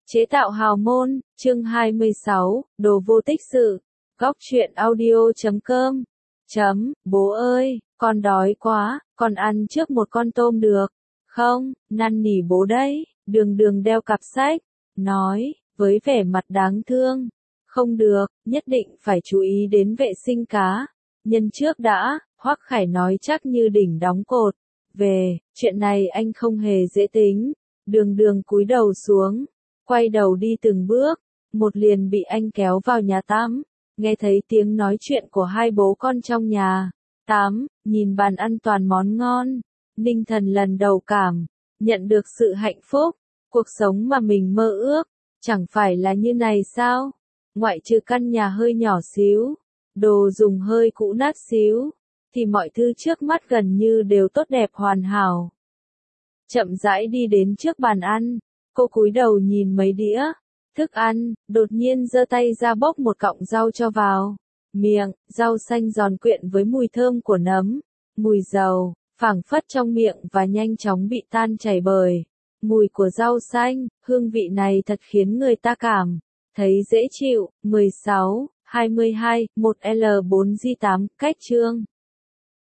Chế tạo hào môn, chương 26, đồ vô tích sự. Góc truyện audio.com. Bố ơi, con đói quá, con ăn trước một con tôm được không? Năn nỉ bố đấy. Đường Đường đeo cặp sách, nói, với vẻ mặt đáng thương. Không được, nhất định phải chú ý đến vệ sinh cá. Nhân trước đã, Hoắc Khải nói chắc như đỉnh đóng cột. Về, chuyện này anh không hề dễ tính. Đường Đường cúi đầu xuống, quay đầu đi từng bước, một liền bị anh kéo vào nhà tắm. Nghe thấy tiếng nói chuyện của hai bố con trong nhà tắm, nhìn bàn ăn toàn món ngon, Ninh Thần lần đầu cảm nhận được sự hạnh phúc. Cuộc sống mà mình mơ ước, chẳng phải là như này sao? Ngoại trừ căn nhà hơi nhỏ xíu, đồ dùng hơi cũ nát xíu, thì mọi thứ trước mắt gần như đều tốt đẹp hoàn hảo. Chậm rãi đi đến trước bàn ăn, cô cúi đầu nhìn mấy đĩa thức ăn, đột nhiên giơ tay ra bốc một cọng rau cho vào miệng. Rau xanh giòn quyện với mùi thơm của nấm, mùi dầu, phảng phất trong miệng và nhanh chóng bị tan chảy bởi mùi của rau xanh. Hương vị này thật khiến người ta cảm thấy dễ chịu. 16, 22, 1L4G8, cách chương.